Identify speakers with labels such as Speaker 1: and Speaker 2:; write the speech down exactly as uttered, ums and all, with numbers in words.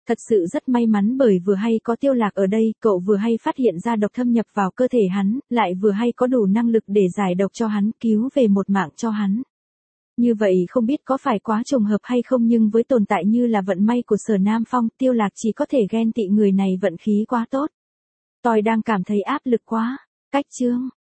Speaker 1: Thật sự rất may mắn bởi vừa hay có Tiêu Lạc ở đây, cậu vừa hay phát hiện ra độc thâm nhập vào cơ thể hắn, lại vừa hay có đủ năng lực để giải độc cho hắn, cứu về một mạng cho hắn. Như vậy không biết có phải quá trùng hợp hay không, nhưng với tồn tại như là vận may của Sở Nam Phong, Tiêu Lạc chỉ có thể ghen tị người này vận khí quá tốt. Tôi đang cảm thấy áp lực quá. Cách chương